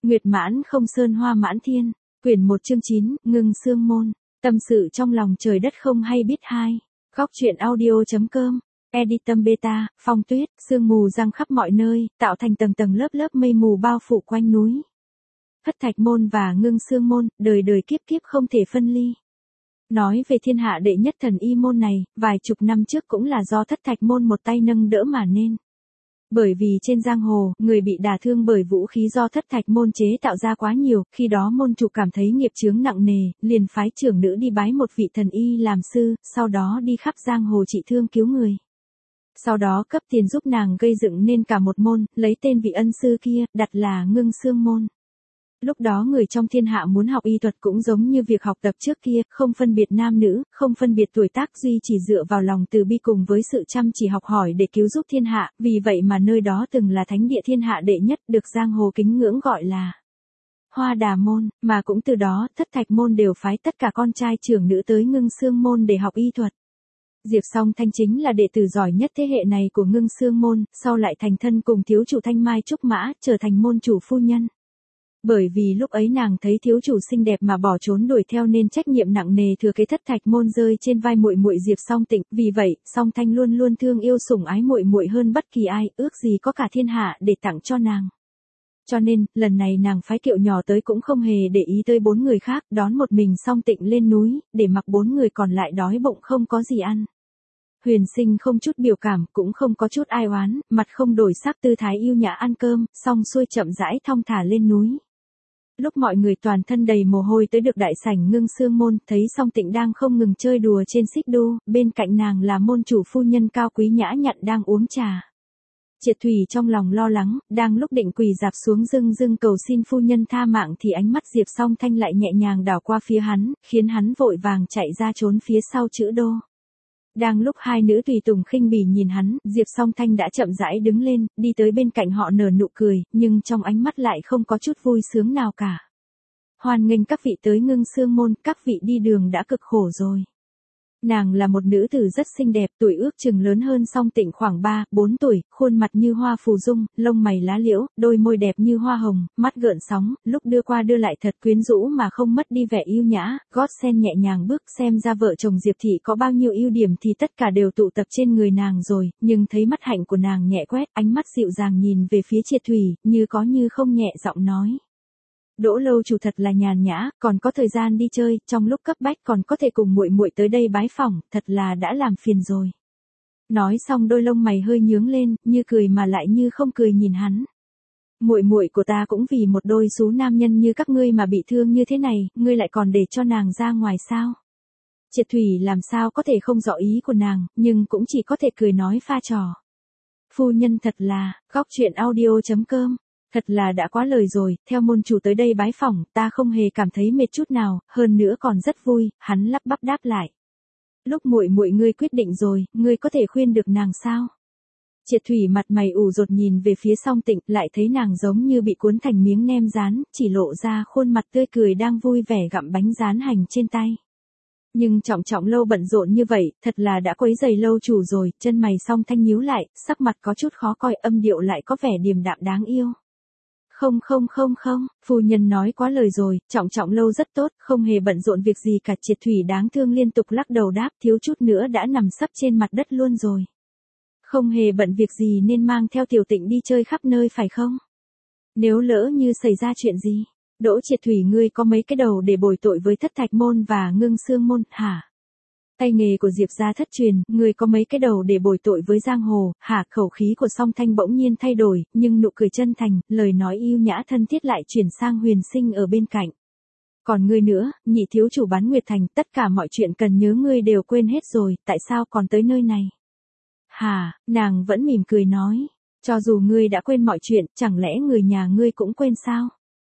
Nguyệt mãn không sơn hoa mãn thiên, quyển 1 chương 9, ngưng xương môn, tâm sự trong lòng trời đất không hay biết hai. Góc truyện audio.com, Editum Beta, phong tuyết, sương mù giăng khắp mọi nơi, tạo thành tầng tầng lớp lớp mây mù bao phủ quanh núi. Thất thạch môn và ngưng xương môn, đời đời kiếp kiếp không thể phân ly. Nói về thiên hạ đệ nhất thần y môn này, vài chục năm trước cũng là do thất thạch môn một tay nâng đỡ mà nên. Bởi vì trên giang hồ, người bị đả thương bởi vũ khí do thất thạch môn chế tạo ra quá nhiều, khi đó môn chủ cảm thấy nghiệp chướng nặng nề, liền phái trưởng nữ đi bái một vị thần y làm sư, sau đó đi khắp giang hồ trị thương cứu người. Sau đó cấp tiền giúp nàng gây dựng nên cả một môn, lấy tên vị ân sư kia, đặt là ngưng xương môn. Lúc đó người trong thiên hạ muốn học y thuật cũng giống như việc học tập trước kia, không phân biệt nam nữ, không phân biệt tuổi tác, duy chỉ dựa vào lòng từ bi cùng với sự chăm chỉ học hỏi để cứu giúp thiên hạ, vì vậy mà nơi đó từng là thánh địa thiên hạ đệ nhất, được giang hồ kính ngưỡng gọi là Hoa Đà môn, mà cũng từ đó, thất thạch môn đều phái tất cả con trai trưởng nữ tới ngưng xương môn để học y thuật. Diệp Song Thanh chính là đệ tử giỏi nhất thế hệ này của ngưng xương môn, sau lại thành thân cùng thiếu chủ Thanh Mai Trúc Mã, trở thành môn chủ phu nhân. Bởi vì lúc ấy nàng thấy thiếu chủ xinh đẹp mà bỏ trốn đuổi theo nên trách nhiệm nặng nề thừa kế thất thạch môn rơi trên vai muội muội Diệp Song Tịnh, vì vậy, Song Thanh luôn luôn thương yêu sủng ái muội muội hơn bất kỳ ai, ước gì có cả thiên hạ để tặng cho nàng. Cho nên, lần này nàng phái kiệu nhỏ tới cũng không hề để ý tới 4 người khác, đón một mình Song Tịnh lên núi, để mặc 4 người còn lại đói bụng không có gì ăn. Huyền Sinh không chút biểu cảm, cũng không có chút ai oán, mặt không đổi sắc tư thái yêu nhã ăn cơm, xong xuôi chậm rãi thong thả lên núi. Lúc mọi người toàn thân đầy mồ hôi tới được đại sảnh ngưng xương môn, thấy Song Tịnh đang không ngừng chơi đùa trên xích đu, bên cạnh nàng là môn chủ phu nhân cao quý nhã nhặn đang uống trà. Triệt Thủy trong lòng lo lắng, đang lúc định quỳ dạp xuống dưng cầu xin phu nhân tha mạng thì ánh mắt Diệp Song Thanh lại nhẹ nhàng đảo qua phía hắn, khiến hắn vội vàng chạy ra trốn phía sau chữ đô. Đang lúc hai nữ tùy tùng khinh bỉ nhìn hắn, Diệp Song Thanh đã chậm rãi đứng lên, đi tới bên cạnh họ nở nụ cười, nhưng trong ánh mắt lại không có chút vui sướng nào cả. Hoan nghênh các vị tới ngưng xương môn, các vị đi đường đã cực khổ rồi. Nàng là một nữ tử rất xinh đẹp, tuổi ước chừng lớn hơn Song Tịnh khoảng 3-4 tuổi, khuôn mặt như hoa phù dung, lông mày lá liễu, đôi môi đẹp như hoa hồng, mắt gợn sóng, lúc đưa qua đưa lại thật quyến rũ mà không mất đi vẻ yêu nhã, gót sen nhẹ nhàng bước, xem ra vợ chồng Diệp Thị có bao nhiêu ưu điểm thì tất cả đều tụ tập trên người nàng rồi, nhưng thấy mắt hạnh của nàng nhẹ quét, ánh mắt dịu dàng nhìn về phía Triệt Thủy, như có như không nhẹ giọng nói. Đỗ lâu chủ thật là nhàn nhã, còn có thời gian đi chơi, trong lúc cấp bách còn có thể cùng muội muội tới đây bái phỏng, thật là đã làm phiền rồi. Nói xong đôi lông mày hơi nhướng lên, như cười mà lại như không cười nhìn hắn. Muội muội của ta cũng vì một đôi sú nam nhân như các ngươi mà bị thương như thế này, ngươi lại còn để cho nàng ra ngoài sao? Triệt Thủy làm sao có thể không rõ ý của nàng, nhưng cũng chỉ có thể cười nói pha trò. Phu nhân thật là, góc truyện audio.com. Thật là đã quá lời rồi, theo môn chủ tới đây bái phỏng, ta không hề cảm thấy mệt chút nào, hơn nữa còn rất vui, hắn lắp bắp đáp lại. Lúc muội muội ngươi quyết định rồi, ngươi có thể khuyên được nàng sao? Triệt Thủy mặt mày ủ rột nhìn về phía Song Tịnh, lại thấy nàng giống như bị cuốn thành miếng nem rán, chỉ lộ ra khuôn mặt tươi cười đang vui vẻ gặm bánh rán hành trên tay. Nhưng Trọng Lâu bận rộn như vậy, thật là đã quấy rầy lâu chủ rồi, chân mày Song Thanh nhíu lại, sắc mặt có chút khó coi, âm điệu lại có vẻ điềm đạm đáng yêu. Không, phu nhân nói quá lời rồi, Trọng Lâu rất tốt, không hề bận rộn việc gì cả. Triệt Thủy đáng thương liên tục lắc đầu đáp, thiếu chút nữa đã nằm sấp trên mặt đất luôn rồi. Không hề bận việc gì nên mang theo Tiểu Tịnh đi chơi khắp nơi phải không? Nếu lỡ như xảy ra chuyện gì, Đỗ Triệt Thủy ngươi có mấy cái đầu để bồi tội với thất thạch môn và ngưng xương môn, hả? Tay nghề của Diệp gia thất truyền, người có mấy cái đầu để bồi tội với giang hồ, hả? Khẩu khí của Song Thanh bỗng nhiên thay đổi, nhưng nụ cười chân thành, lời nói yêu nhã thân thiết lại chuyển sang Huyền Sinh ở bên cạnh. Còn ngươi nữa, nhị thiếu chủ Bán Nguyệt Thành, tất cả mọi chuyện cần nhớ ngươi đều quên hết rồi, tại sao còn tới nơi này? Hả? Nàng vẫn mỉm cười nói, cho dù ngươi đã quên mọi chuyện, chẳng lẽ người nhà ngươi cũng quên sao?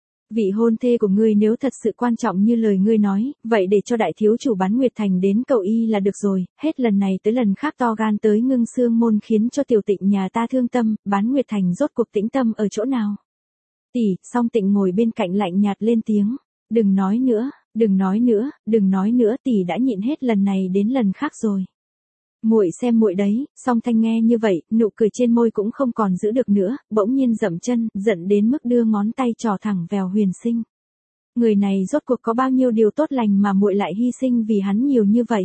Vị hôn thê của ngươi nếu thật sự quan trọng như lời ngươi nói, vậy để cho đại thiếu chủ Bán Nguyệt Thành đến cầu y là được rồi, hết lần này tới lần khác to gan tới ngưng xương môn khiến cho Tiểu Tịnh nhà ta thương tâm, Bán Nguyệt Thành rốt cuộc tĩnh tâm ở chỗ nào? Tỷ, Song Tịnh ngồi bên cạnh lạnh nhạt lên tiếng, đừng nói nữa, tỷ đã nhịn hết lần này đến lần khác rồi. Muội xem muội đấy. Song Thanh nghe như vậy, nụ cười trên môi cũng không còn giữ được nữa, bỗng nhiên dậm chân, giận đến mức đưa ngón tay trỏ thẳng vào Huyền Sinh. Người này rốt cuộc có bao nhiêu điều tốt lành mà muội lại hy sinh vì hắn nhiều như vậy.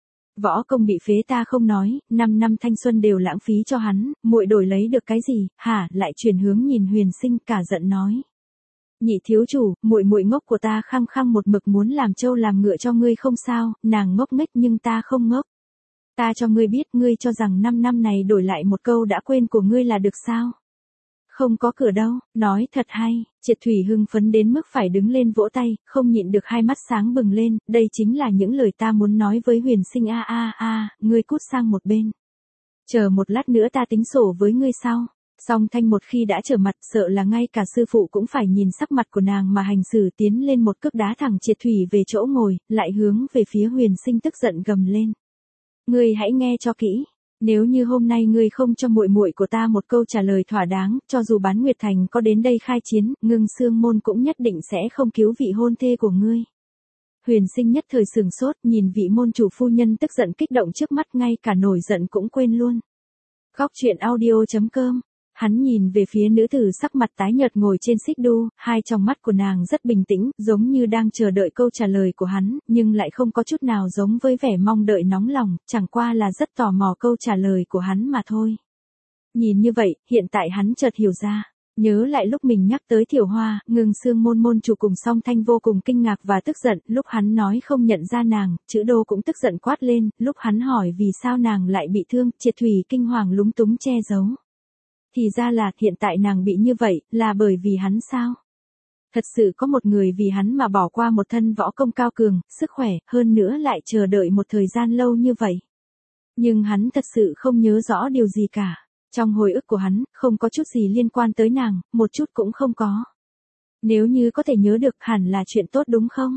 Võ công bị phế ta không nói, 5 năm thanh xuân đều lãng phí cho hắn, muội đổi lấy được cái gì? Hả? Lại chuyển hướng nhìn Huyền Sinh cả giận nói. Nhị thiếu chủ, muội ngốc của ta khăng khăng một mực muốn làm trâu làm ngựa cho ngươi không sao, nàng ngốc nghếch nhưng ta không ngốc. Ta cho ngươi biết, ngươi cho rằng 5 năm này đổi lại một câu đã quên của ngươi là được sao? Không có cửa đâu, nói thật hay. Triệt Thủy hưng phấn đến mức phải đứng lên vỗ tay, không nhịn được hai mắt sáng bừng lên, đây chính là những lời ta muốn nói với Huyền Sinh. Ngươi cút sang một bên. Chờ một lát nữa ta tính sổ với ngươi sau. Song Thanh một khi đã trở mặt, sợ là ngay cả sư phụ cũng phải nhìn sắc mặt của nàng mà hành xử, tiến lên một cước đá thẳng Triệt Thủy về chỗ ngồi, lại hướng về phía Huyền Sinh tức giận gầm lên. Ngươi hãy nghe cho kỹ. Nếu như hôm nay ngươi không cho muội của ta một câu trả lời thỏa đáng, cho dù Bán Nguyệt Thành có đến đây khai chiến, Ngưng Xương môn cũng nhất định sẽ không cứu vị hôn thê của ngươi. Huyền Sinh nhất thời sửng sốt, nhìn vị môn chủ phu nhân tức giận kích động trước mắt, ngay cả nổi giận cũng quên luôn. Góc truyện audio.com. Hắn nhìn về phía nữ tử sắc mặt tái nhợt ngồi trên xích đu, hai tròng mắt của nàng rất bình tĩnh, giống như đang chờ đợi câu trả lời của hắn, nhưng lại không có chút nào giống với vẻ mong đợi nóng lòng, chẳng qua là rất tò mò câu trả lời của hắn mà thôi. Nhìn như vậy, hiện tại hắn chợt hiểu ra. Nhớ lại lúc mình nhắc tới Thiểu Hoa, Ngưng Xương môn môn chủ cùng Song Thanh vô cùng kinh ngạc và tức giận, lúc hắn nói không nhận ra nàng, Chữ Đô cũng tức giận quát lên, lúc hắn hỏi vì sao nàng lại bị thương, Triệt Thủy kinh hoàng lúng túng che giấu. Thì ra là, hiện tại nàng bị như vậy, là bởi vì hắn sao? Thật sự có một người vì hắn mà bỏ qua một thân võ công cao cường, sức khỏe, hơn nữa lại chờ đợi một thời gian lâu như vậy. Nhưng hắn thật sự không nhớ rõ điều gì cả. Trong hồi ức của hắn, không có chút gì liên quan tới nàng, một chút cũng không có. Nếu như có thể nhớ được, hẳn là chuyện tốt đúng không?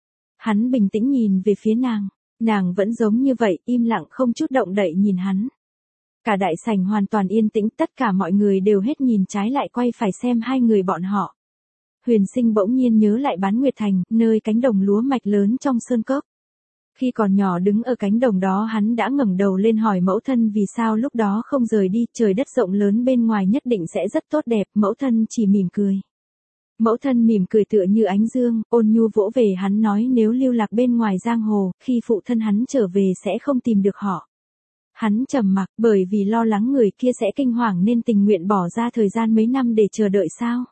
Hắn bình tĩnh nhìn về phía nàng vẫn giống như vậy, im lặng không chút động đậy nhìn hắn. Cả đại sảnh hoàn toàn yên tĩnh, tất cả mọi người đều hết nhìn trái lại quay phải xem hai người bọn họ. Huyền Sinh bỗng nhiên nhớ lại Bán Nguyệt Thành, nơi cánh đồng lúa mạch lớn trong sơn cốc. Khi còn nhỏ đứng ở cánh đồng đó hắn đã ngẩng đầu lên hỏi mẫu thân vì sao lúc đó không rời đi, trời đất rộng lớn bên ngoài nhất định sẽ rất tốt đẹp, mẫu thân chỉ mỉm cười. Mẫu thân mỉm cười tựa như ánh dương, ôn nhu vỗ về hắn nói nếu lưu lạc bên ngoài giang hồ, khi phụ thân hắn trở về sẽ không tìm được họ. Hắn trầm mặc, bởi vì lo lắng người kia sẽ kinh hoàng nên tình nguyện bỏ ra thời gian mấy năm để chờ đợi sao?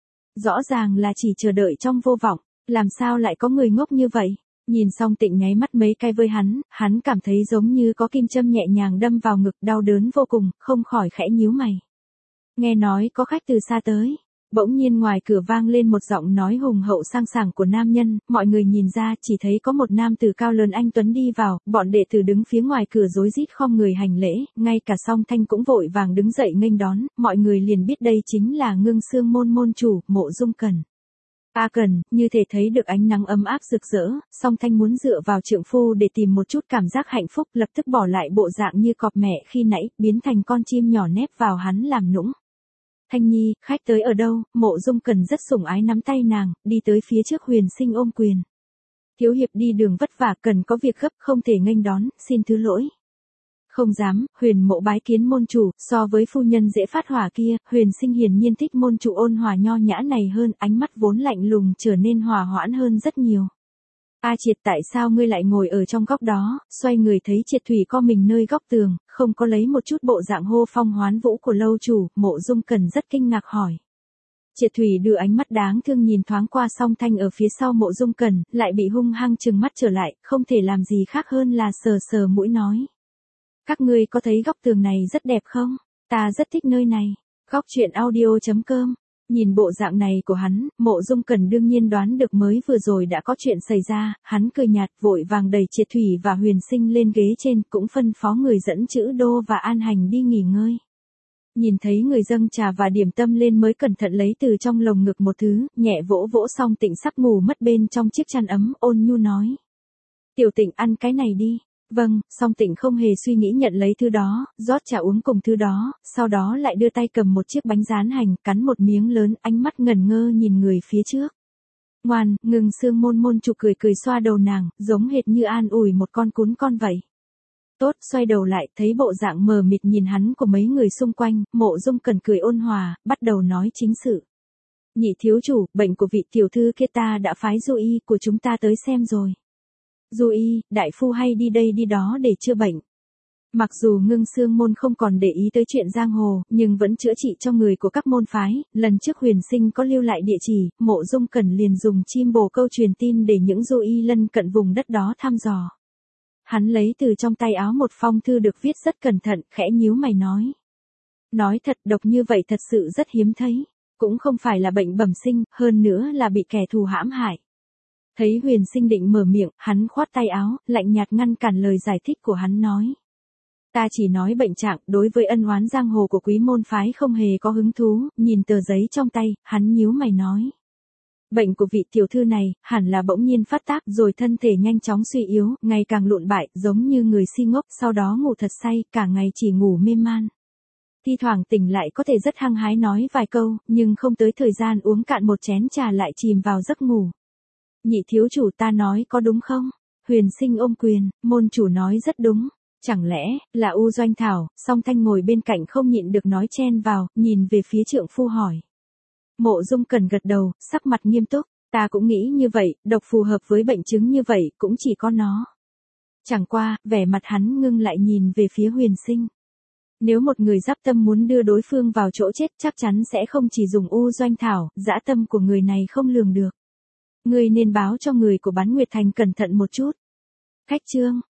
Rõ ràng là chỉ chờ đợi trong vô vọng, làm sao lại có người ngốc như vậy? Nhìn Song Tịnh nháy mắt mấy cái với hắn cảm thấy giống như có kim châm nhẹ nhàng đâm vào ngực, đau đớn vô cùng, không khỏi khẽ nhíu mày. Nghe nói có khách từ xa tới. Bỗng nhiên ngoài cửa vang lên một giọng nói hùng hậu sang sảng của nam nhân, mọi người nhìn ra chỉ thấy có một nam tử cao lớn anh tuấn đi vào, bọn đệ tử đứng phía ngoài cửa rối rít khom người hành lễ, ngay cả Song Thanh cũng vội vàng đứng dậy nghênh đón, mọi người liền biết đây chính là Ngưng Xương môn môn chủ, Mộ Dung Cẩn. Cần, như thể thấy được ánh nắng ấm áp rực rỡ, Song Thanh muốn dựa vào trượng phu để tìm một chút cảm giác hạnh phúc, lập tức bỏ lại bộ dạng như cọp mẹ khi nãy, biến thành con chim nhỏ nép vào hắn làm nũng. Thanh Nhi, khách tới ở đâu? Mộ Dung Cẩn rất sủng ái nắm tay nàng, đi tới phía trước Huyền Sinh ôm quyền. Thiếu hiệp đi đường vất vả, cần có việc gấp không thể nghênh đón, xin thứ lỗi. Không dám, Huyền Mộ bái kiến môn chủ, so với phu nhân dễ phát hỏa kia, Huyền Sinh hiển nhiên thích môn chủ ôn hòa nho nhã này hơn, ánh mắt vốn lạnh lùng trở nên hòa hoãn hơn rất nhiều. Triệt, tại sao ngươi lại ngồi ở trong góc đó? Xoay người thấy Triệt Thủy co mình nơi góc tường, không có lấy một chút bộ dạng hô phong hoán vũ của lâu chủ, Mộ Dung Cẩn rất kinh ngạc hỏi. Triệt Thủy đưa ánh mắt đáng thương nhìn thoáng qua Song Thanh ở phía sau Mộ Dung Cẩn, lại bị hung hăng trừng mắt trở lại, không thể làm gì khác hơn là sờ sờ mũi nói. Các ngươi có thấy góc tường này rất đẹp không? Ta rất thích nơi này. Góc truyện audio.com. Nhìn bộ dạng này của hắn, Mộ Dung Cẩn đương nhiên đoán được mới vừa rồi đã có chuyện xảy ra, hắn cười nhạt vội vàng đẩy Triệt Thủy và Huyền Sinh lên ghế trên, cũng phân phó người dẫn Chữ Đô và An Hành đi nghỉ ngơi. Nhìn thấy người dâng trà và điểm tâm lên mới cẩn thận lấy từ trong lồng ngực một thứ, nhẹ vỗ vỗ Song Tịnh sắp ngủ mất bên trong chiếc chăn ấm, ôn nhu nói. Tiểu Tịnh ăn cái này đi. Vâng, Song Tịnh không hề suy nghĩ nhận lấy thứ đó, rót trà uống cùng thứ đó, sau đó lại đưa tay cầm một chiếc bánh rán hành, cắn một miếng lớn, ánh mắt ngẩn ngơ nhìn người phía trước. Ngoan, Ngưng Xương môn môn chủ cười cười xoa đầu nàng, giống hệt như an ủi một con cún con vậy. Tốt, xoay đầu lại, thấy bộ dạng mờ mịt nhìn hắn của mấy người xung quanh, Mộ Dung Cần cười ôn hòa, bắt đầu nói chính sự. Nhị thiếu chủ, bệnh của vị tiểu thư kia ta đã phái Du Y của chúng ta tới xem rồi. Du Y, đại phu hay đi đây đi đó để chữa bệnh. Mặc dù Ngưng Xương môn không còn để ý tới chuyện giang hồ, nhưng vẫn chữa trị cho người của các môn phái, lần trước Huyền Sinh có lưu lại địa chỉ, Mộ Dung Cẩn liền dùng chim bồ câu truyền tin để những Du Y lân cận vùng đất đó thăm dò. Hắn lấy từ trong tay áo một phong thư được viết rất cẩn thận, khẽ nhíu mày nói. Nói thật, độc như vậy thật sự rất hiếm thấy, cũng không phải là bệnh bẩm sinh, hơn nữa là bị kẻ thù hãm hại. Thấy Huyền Sinh định mở miệng, hắn khoát tay áo, lạnh nhạt ngăn cản lời giải thích của hắn nói. Ta chỉ nói bệnh trạng, đối với ân oán giang hồ của quý môn phái không hề có hứng thú, nhìn tờ giấy trong tay, hắn nhíu mày nói. Bệnh của vị tiểu thư này, hẳn là bỗng nhiên phát tác rồi thân thể nhanh chóng suy yếu, ngày càng lụn bại, giống như người si ngốc, sau đó ngủ thật say, cả ngày chỉ ngủ mê man. Thi thoảng tỉnh lại có thể rất hăng hái nói vài câu, nhưng không tới thời gian uống cạn một chén trà lại chìm vào giấc ngủ. Nhị thiếu chủ ta nói có đúng không? Huyền Sinh ôm quyền, môn chủ nói rất đúng. Chẳng lẽ, là U Doanh Thảo, song Thanh ngồi bên cạnh không nhịn được nói chen vào, nhìn về phía trượng phu hỏi. Mộ Dung Cần gật đầu, sắc mặt nghiêm túc, ta cũng nghĩ như vậy, độc phù hợp với bệnh chứng như vậy, cũng chỉ có nó. Chẳng qua, vẻ mặt hắn ngưng lại nhìn về phía Huyền Sinh. Nếu một người dáp tâm muốn đưa đối phương vào chỗ chết chắc chắn sẽ không chỉ dùng U Doanh Thảo, dã tâm của người này không lường được. Người nên báo cho người của Bán Nguyệt Thành cẩn thận một chút. Khách trương,